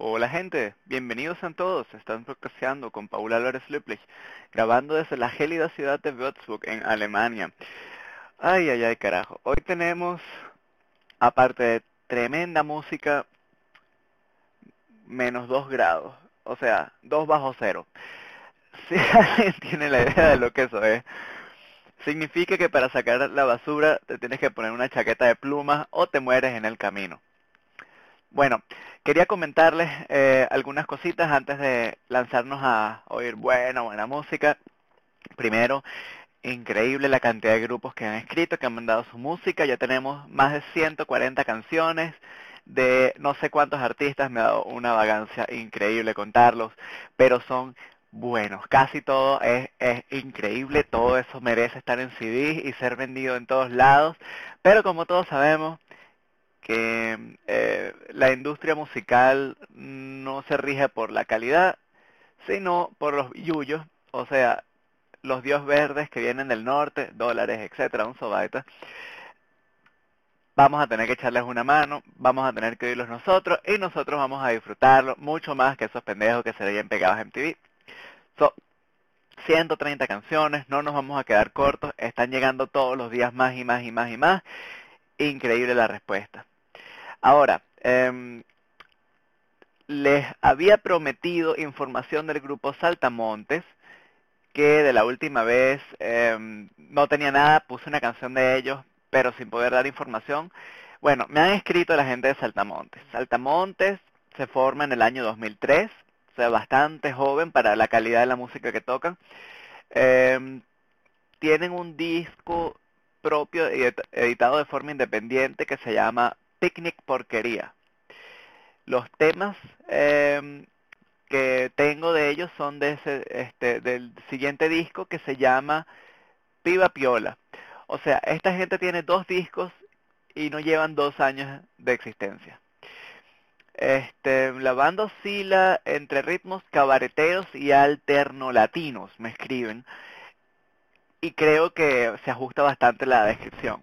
Hola gente, bienvenidos a todos. Están podcasteando con Paul Álvarez Lüblich, grabando desde la gélida ciudad de Würzburg en Alemania. Ay, ay, ay, carajo. Hoy tenemos, aparte de tremenda música, menos 2 grados. O sea, 2 bajo cero. Si alguien tiene la idea de lo que eso es, significa que para sacar la basura te tienes que poner una chaqueta de plumas o te mueres en el camino. Bueno, quería comentarles algunas cositas antes de lanzarnos a oír buena música. Primero, increíble la cantidad de grupos que han escrito, que han mandado su música. Ya tenemos más de 140 canciones de no sé cuántos artistas. Me ha dado una vagancia increíble contarlos, pero son buenos. Casi todo es increíble. Todo eso merece estar en CD y ser vendido en todos lados. Pero como todos sabemos, que la industria musical no se rige por la calidad, sino por los yuyos, o sea, los dios verdes que vienen del norte, dólares, etcétera, un sobaita. Vamos a tener que echarles una mano, vamos a tener que oírlos nosotros, y nosotros vamos a disfrutarlo mucho más que esos pendejos que se veían pegados en TV. 130 canciones, no nos vamos a quedar cortos, están llegando todos los días más y más y más y más. Increíble la respuesta. Ahora, les había prometido información del grupo Saltamontes, que de la última vez no tenía nada, puse una canción de ellos, pero sin poder dar información. Bueno, me han escrito la gente de Saltamontes. Saltamontes se forma en el año 2003, o sea, bastante joven para la calidad de la música que tocan. Tienen un disco propio editado de forma independiente que se llama Picnic Porquería. Los temas que tengo de ellos son de del siguiente disco que se llama Piba Piola. O sea, esta gente tiene 2 discos y no llevan 2 años de existencia. La banda oscila entre ritmos cabareteros y alternolatinos, me escriben. Y creo que se ajusta bastante la descripción.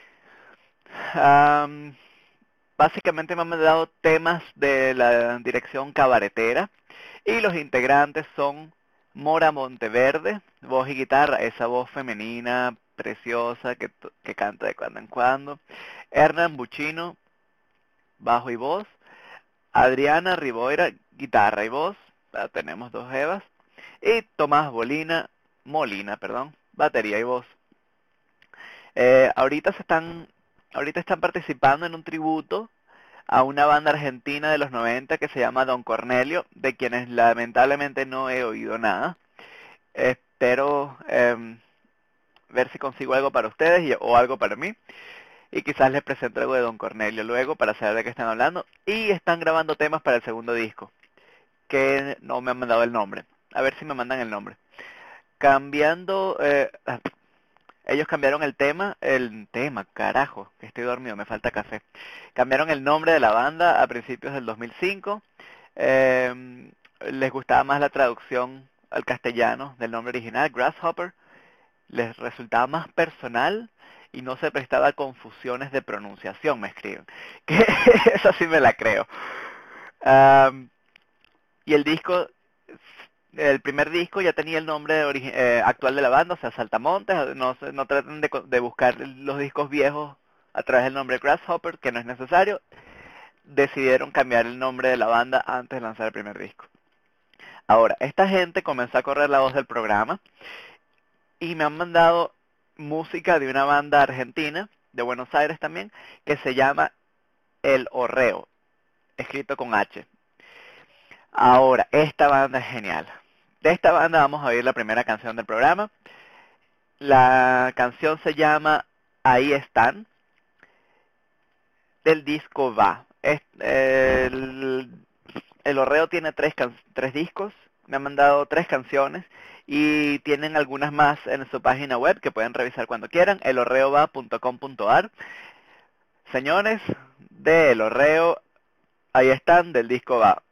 Básicamente me han mandado temas de la dirección cabaretera. Y los integrantes son Mora Monteverde, voz y guitarra, esa voz femenina preciosa que canta de cuando en cuando. Hernán Buchino, bajo y voz. Adriana Riboira, guitarra y voz. Tenemos 2 Evas. Y Tomás Molina, batería y voz. Ahorita están participando en un tributo a una banda argentina de los 90 que se llama Don Cornelio, de quienes lamentablemente no he oído nada. Espero ver si consigo algo para ustedes o algo para mí. Y quizás les presento algo de Don Cornelio luego para saber de qué están hablando. Y están grabando temas para el segundo disco, que no me han mandado el nombre. A ver si me mandan el nombre. Ellos cambiaron el tema, carajo, que estoy dormido, me falta café. Cambiaron el nombre de la banda a principios del 2005. Les gustaba más la traducción al castellano del nombre original, Grasshopper. Les resultaba más personal y no se prestaba a confusiones de pronunciación, me escriben. Que esa sí me la creo. Y el primer disco ya tenía el nombre actual de la banda, o sea, Saltamontes. No traten de buscar los discos viejos a través del nombre Grasshopper, que no es necesario. Decidieron cambiar el nombre de la banda antes de lanzar el primer disco. Ahora, esta gente comenzó a correr la voz del programa y me han mandado música de una banda argentina, de Buenos Aires también, que se llama El Horreo, escrito con H. Ahora, esta banda es genial. De esta banda vamos a oír la primera canción del programa. La canción se llama Ahí Están, del disco Va. El Horreo tiene 3 discos, me han mandado 3 canciones y tienen algunas más en su página web que pueden revisar cuando quieran, elhorreova.com.ar. Señores, de El Horreo, Ahí Están, del disco Va.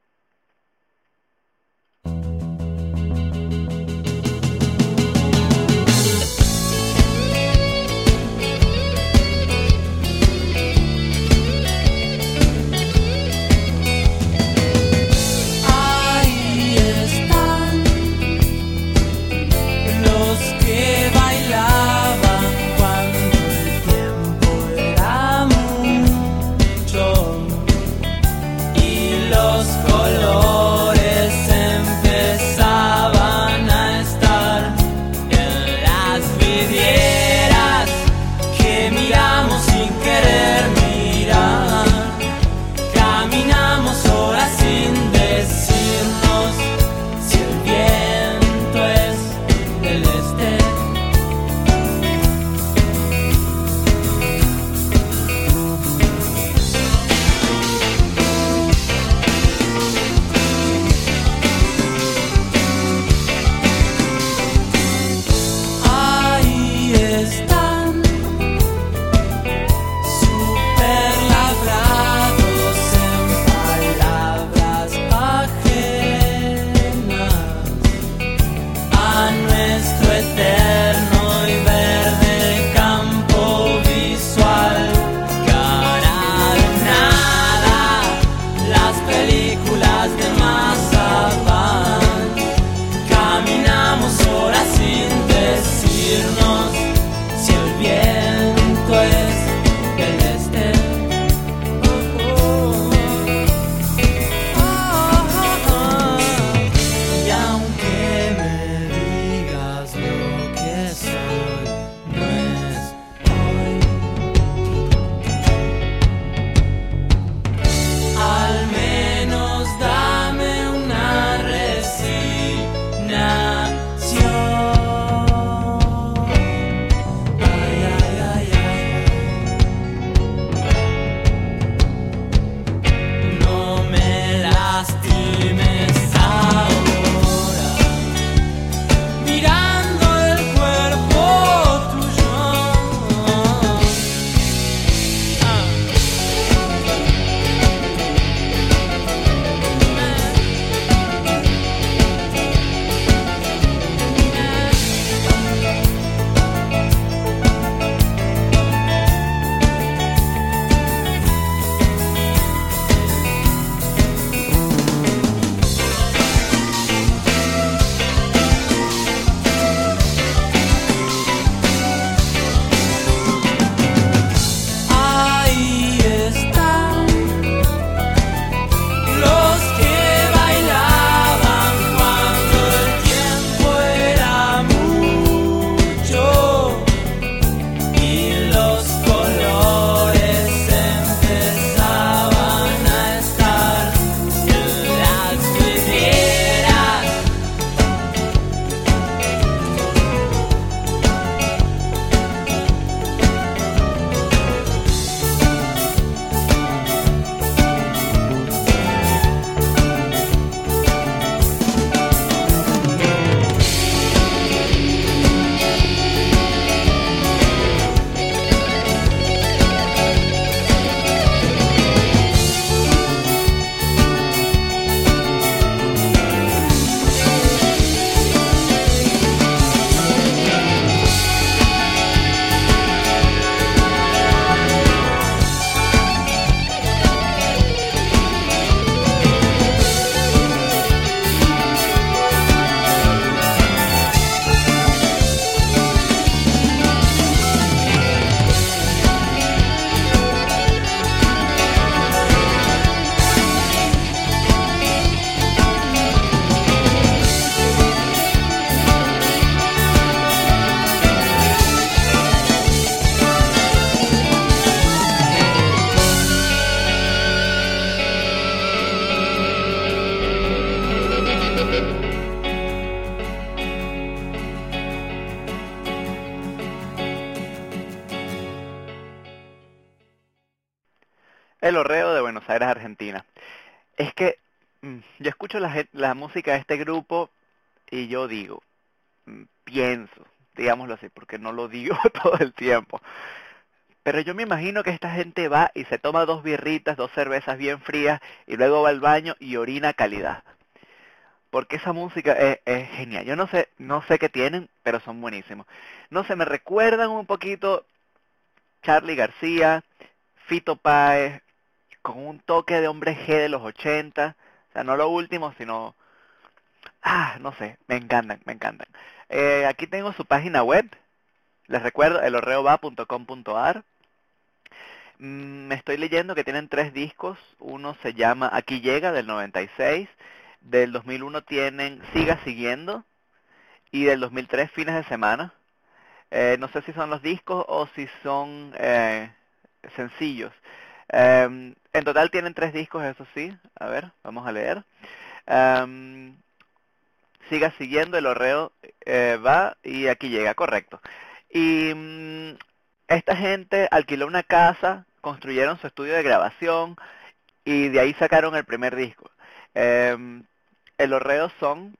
El Horreo de Buenos Aires, Argentina. Es que yo escucho la música de este grupo y yo digo, pienso, digámoslo así, porque no lo digo todo el tiempo. Pero yo me imagino que esta gente va y se toma dos birritas, dos cervezas bien frías y luego va al baño y orina a calidad. Porque esa música es genial. Yo no sé qué tienen, pero son buenísimos. No sé, me recuerdan un poquito Charly García, Fito Páez, con un toque de hombre G de los 80. O sea, no lo último, sino... no sé, me encantan, me encantan. Aquí tengo su página web. Les recuerdo, elorreoba.com.ar. Me estoy leyendo que tienen 3 discos. Uno se llama Aquí Llega, del 96. Del 2001 tienen Siga Siguiendo. Y del 2003, Fines de Semana. No sé si son los discos o si son sencillos. En total tienen 3 discos, eso sí. A ver, vamos a leer. Em, Siga Siguiendo, El Horreo va y Aquí Llega, correcto. Y esta gente alquiló una casa, construyeron su estudio de grabación y de ahí sacaron el primer disco. Em, el Horreo son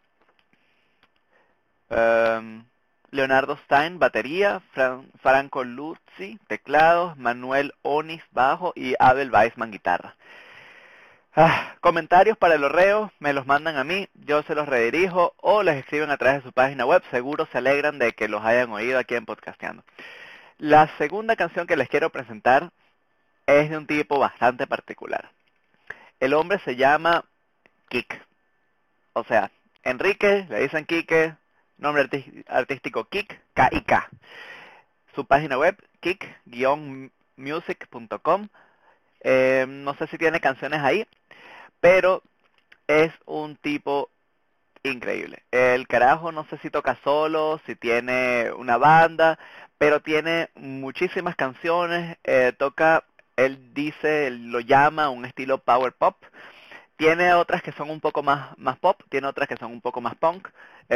em, Leonardo Stein, batería, Franco Luzzi, teclados, Manuel Onis, bajo y Abel Weisman, guitarra. Comentarios para el Horreo, me los mandan a mí, yo se los redirijo o les escriben a través de su página web, seguro se alegran de que los hayan oído aquí en Podcasteando. La segunda canción que les quiero presentar es de un tipo bastante particular. El hombre se llama Kik, o sea, Enrique, le dicen Kike, nombre artístico Kik, K-I-K. Su página web, kik-music.com. No sé si tiene canciones ahí, pero es un tipo increíble. El carajo no sé si toca solo, si tiene una banda, pero tiene muchísimas canciones, él dice, él lo llama un estilo power pop. Tiene otras que son un poco más pop, tiene otras que son un poco más punk.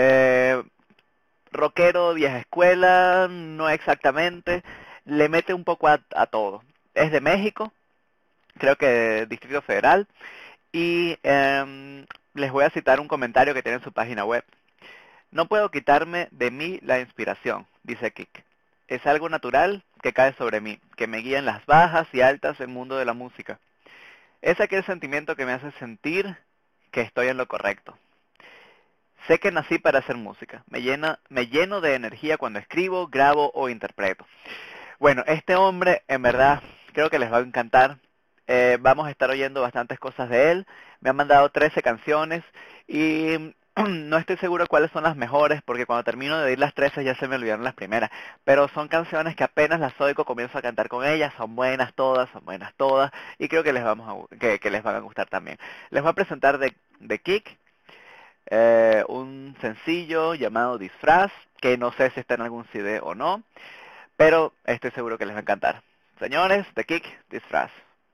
Rockero, vieja escuela, no exactamente, le mete un poco a todo. Es de México, creo que Distrito Federal, y les voy a citar un comentario que tiene en su página web. No puedo quitarme de mí la inspiración, dice Kik. Es algo natural que cae sobre mí, que me guía en las bajas y altas del mundo de la música. Es aquel sentimiento que me hace sentir que estoy en lo correcto. Sé que nací para hacer música. Me lleno de energía cuando escribo, grabo o interpreto. Bueno, este hombre, en verdad, creo que les va a encantar. Vamos a estar oyendo bastantes cosas de él. Me han mandado 13 canciones y no estoy seguro cuáles son las mejores porque cuando termino de oír las 13 ya se me olvidaron las primeras. Pero son canciones que apenas las oigo comienzo a cantar con ellas. Son buenas todas y creo que les que les van a gustar también. Les voy a presentar de Kik un sencillo llamado Disfraz, que no sé si está en algún CD o no, pero estoy seguro que les va a encantar. Señores, de Kik, Disfraz.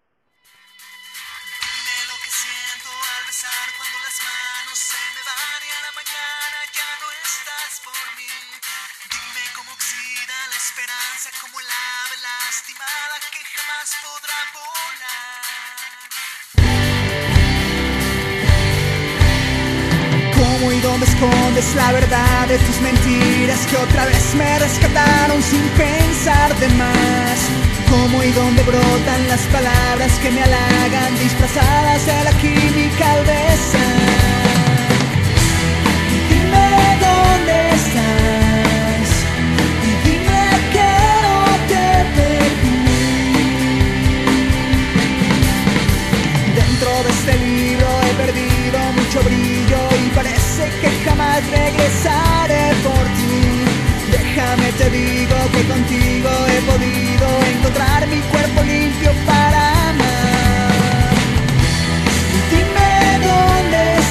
Dime lo que siento al besar cuando las manos se me van y a la mañana ya no estás por mí. Dime cómo oxida la esperanza como el ave lastimada que jamás podrá volar. ¿Cómo y dónde escondes la verdad de tus mentiras que otra vez me rescataron sin pensar de más? ¿Cómo y dónde brotan las palabras que me halagan disfrazadas de la química al besar? Y dime dónde estás y dime que no te perdí. Dentro de este libro he perdido mucho brillo y parece que jamás regresaré por ti. Déjame te digo que contigo he podido encontrar mi cuerpo limpio para amar. Y dime dónde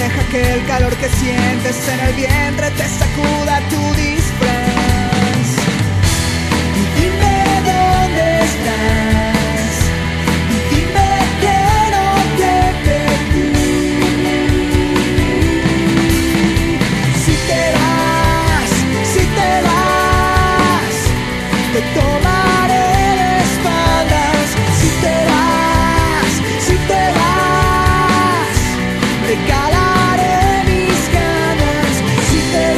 deja que el calor que sientes en el vientre te sacuda tu disfraz. Y dime dónde estás, y dime que no te perdí. Si te vas, te tomaré de espaldas. Si te vas, regalaré mis ganas. Si te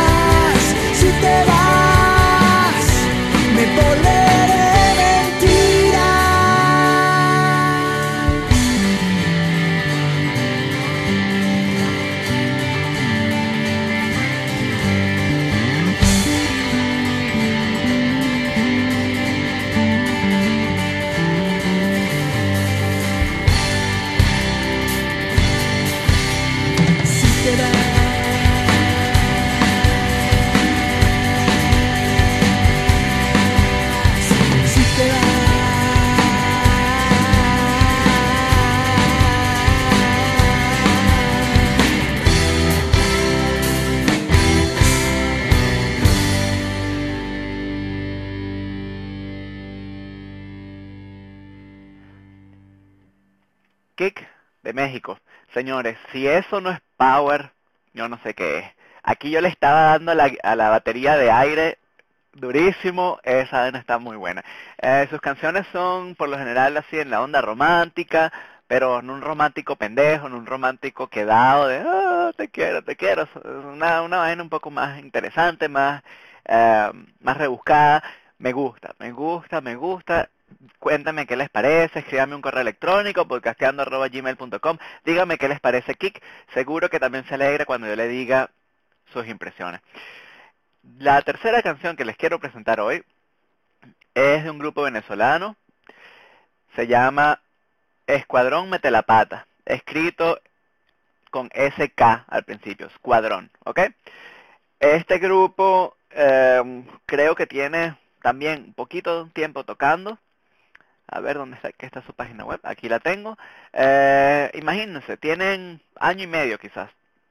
vas, me volveré mentira. Si te vas, Kick de México. Señores, si eso no es power, yo no sé qué es. Aquí yo le estaba dando a la batería de aire durísimo, esa vaina está muy buena. Sus canciones son por lo general así en la onda romántica, pero no un romántico pendejo, no un romántico quedado de te quiero. Una vaina un poco más interesante, más rebuscada. Me gusta. Cuéntame qué les parece, escríbame un correo electrónico, podcasteando@gmail.com. Dígame qué les parece Kick. Seguro que también se alegra cuando yo le diga sus impresiones. La tercera canción que les quiero presentar hoy es de un grupo venezolano. Se llama Escuadrón Mete la Pata, escrito con SK al principio, Escuadrón, ¿ok? Este grupo creo que tiene también un poquito de tiempo tocando. A ver, ¿dónde está? ¿Qué está su página web? Aquí la tengo. Imagínense, tienen año y medio quizás.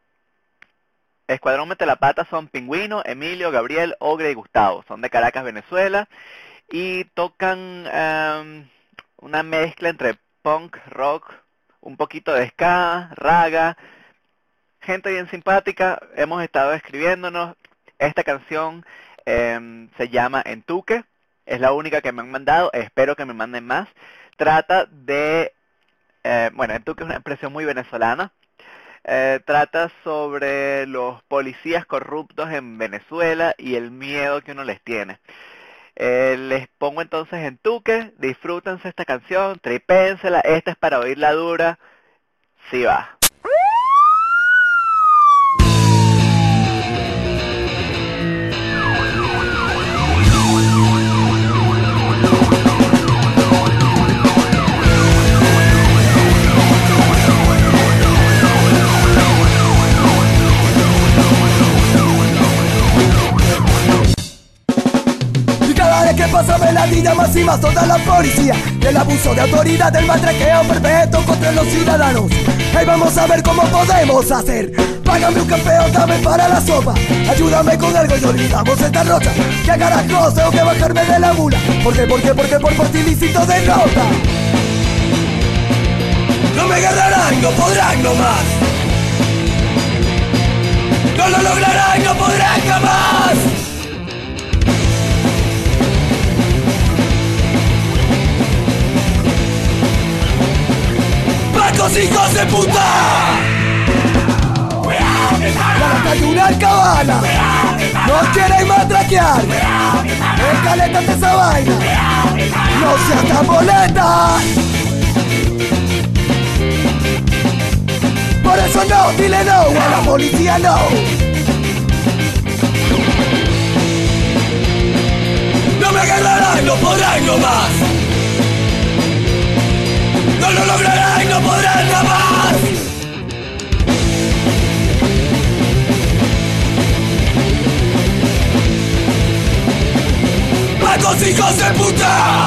Escuadrón Mete la Pata son Pingüino, Emilio, Gabriel, Ogre y Gustavo. Son de Caracas, Venezuela. Y tocan una mezcla entre punk, rock, un poquito de ska, raga. Gente bien simpática. Hemos estado escribiéndonos. Esta canción se llama Entuque. Es la única que me han mandado. Espero que me manden más. Trata de... Entuque es una expresión muy venezolana. Trata sobre los policías corruptos en Venezuela y el miedo que uno les tiene. Les pongo entonces Entuque. Disfrútense esta canción. Tripénsela. Esta es para oírla dura. Sí va. Que pasa veladilla más y más toda la policía, del abuso de autoridad, del maltraqueo perpetuo contra los ciudadanos. Hey, vamos a ver cómo podemos hacer. Págame un campeón, dame para la sopa. Ayúdame con algo y olvidamos esta rocha. ¿Qué carajo tengo que bajarme de la mula? ¿Por qué? Por ti ilícito de nota. No me agarrarán, no podrán nomás. No lo lograrán, no podrán jamás. ¡Pacos hijos de puta! La batalla de una alcabala. Nos quieren matraquear. Escalétate esa vaina. No seas tan boleta. Por eso no, dile no a la policía, no. No me agarrarán, no podrán nomás. No lo lograrán, no podrán jamás. ¡Pacos hijos de puta!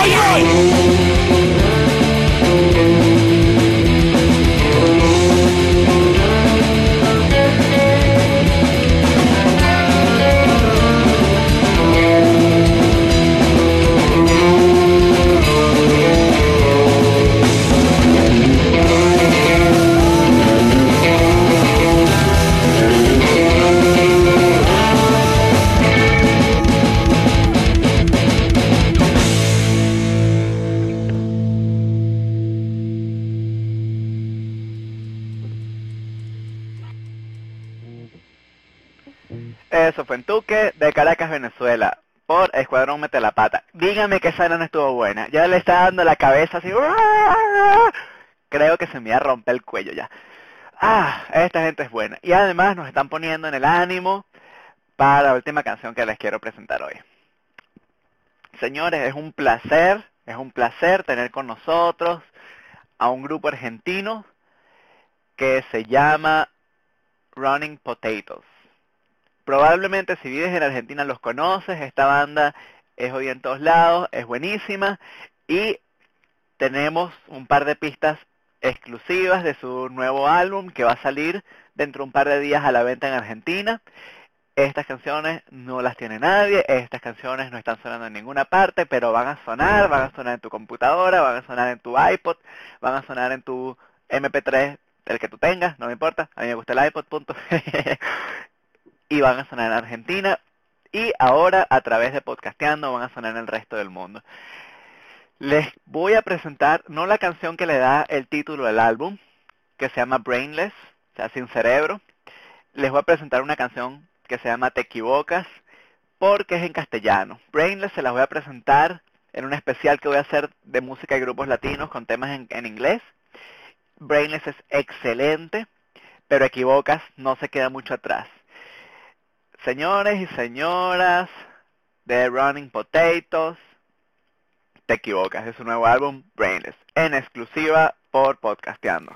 Eso fue en Tuque, de Caracas, Venezuela, por Escuadrón Mete la Pata. Dígame que esa no estuvo buena. Ya le está dando la cabeza así. Creo que se me va a romper el cuello ya. Esta gente es buena. Y además nos están poniendo en el ánimo para la última canción que les quiero presentar hoy. Señores, es un placer tener con nosotros a un grupo argentino que se llama Running Potatoes. Probablemente si vives en Argentina los conoces, esta banda es hoy en todos lados, es buenísima y tenemos un par de pistas exclusivas de su nuevo álbum que va a salir dentro de un par de días a la venta en Argentina. Estas canciones no las tiene nadie, estas canciones no están sonando en ninguna parte, pero van a sonar en tu computadora, van a sonar en tu iPod, van a sonar en tu MP3, el que tú tengas, no me importa, a mí me gusta el iPod, punto. Y van a sonar en Argentina, y ahora a través de Podcasteando van a sonar en el resto del mundo. Les voy a presentar, no la canción que le da el título del álbum, que se llama Brainless, o sea, sin cerebro. Les voy a presentar una canción que se llama Te Equivocas, porque es en castellano. Brainless se las voy a presentar en un especial que voy a hacer de música y grupos latinos con temas en inglés. Brainless es excelente, pero Equivocas no se queda mucho atrás. Señores y señoras de Running Potatoes, Te Equivocas, de su nuevo álbum Brainless, en exclusiva por Podcasteando.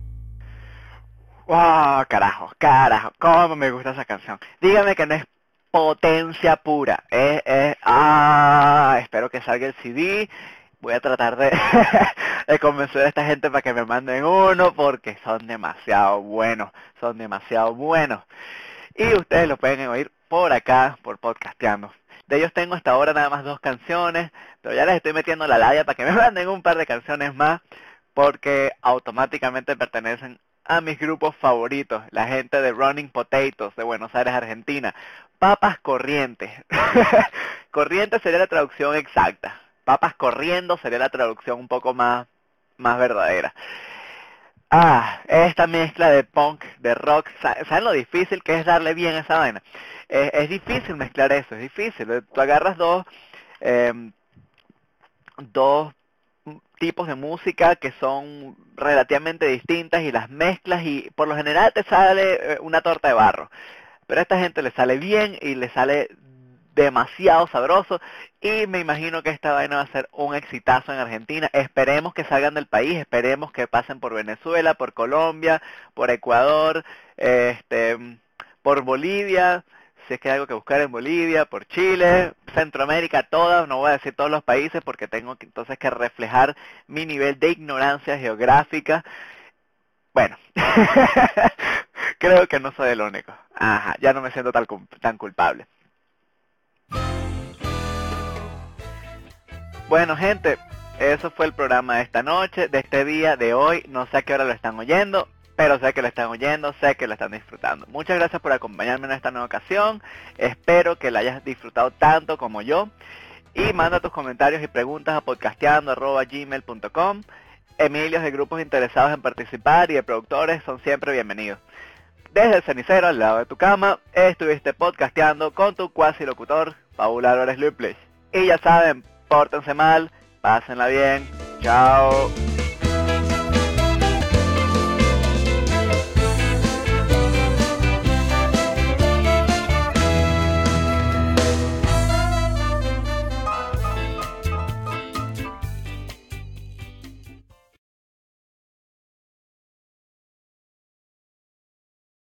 Carajo, cómo me gusta esa canción. Dígame que no es potencia pura. Espero que salga el CD. Voy a tratar de, de convencer a esta gente para que me manden uno, porque son demasiado buenos, Y ustedes lo pueden oír por acá, por Podcasteando. De ellos tengo hasta ahora nada más 2 canciones, pero ya les estoy metiendo la labia para que me manden un par de canciones más, porque automáticamente pertenecen a mis grupos favoritos, la gente de Running Potatoes de Buenos Aires, Argentina. Papas corrientes. Corriente sería la traducción exacta. Papas corriendo sería la traducción un poco más verdadera. Esta mezcla de punk, de rock, ¿saben lo difícil que es darle bien a esa vaina? Es difícil mezclar eso, es difícil. Tú agarras dos tipos de música que son relativamente distintas y las mezclas y por lo general te sale una torta de barro. Pero a esta gente le sale bien y le sale demasiado sabroso y me imagino que esta vaina va a ser un exitazo en Argentina. Esperemos que salgan del país, esperemos que pasen por Venezuela, por Colombia, por Ecuador, por Bolivia, si es que hay algo que buscar en Bolivia, por Chile, Centroamérica, todas, no voy a decir todos los países porque tengo que, entonces que reflejar mi nivel de ignorancia geográfica. Bueno, creo que no soy el único. Ya no me siento tan culpable. Bueno, gente, eso fue el programa de esta noche, de este día, de hoy. No sé a qué hora lo están oyendo, pero sé que lo están oyendo, sé que lo están disfrutando. Muchas gracias por acompañarme en esta nueva ocasión. Espero que la hayas disfrutado tanto como yo. Y manda tus comentarios y preguntas a podcasteando@gmail.com. Emilios de grupos interesados en participar y de productores son siempre bienvenidos. Desde el cenicero al lado de tu cama, estuviste podcasteando con tu cuasi locutor, Paul Álvarez Luplich. Y ya saben, pórtense mal, pásenla bien, chao.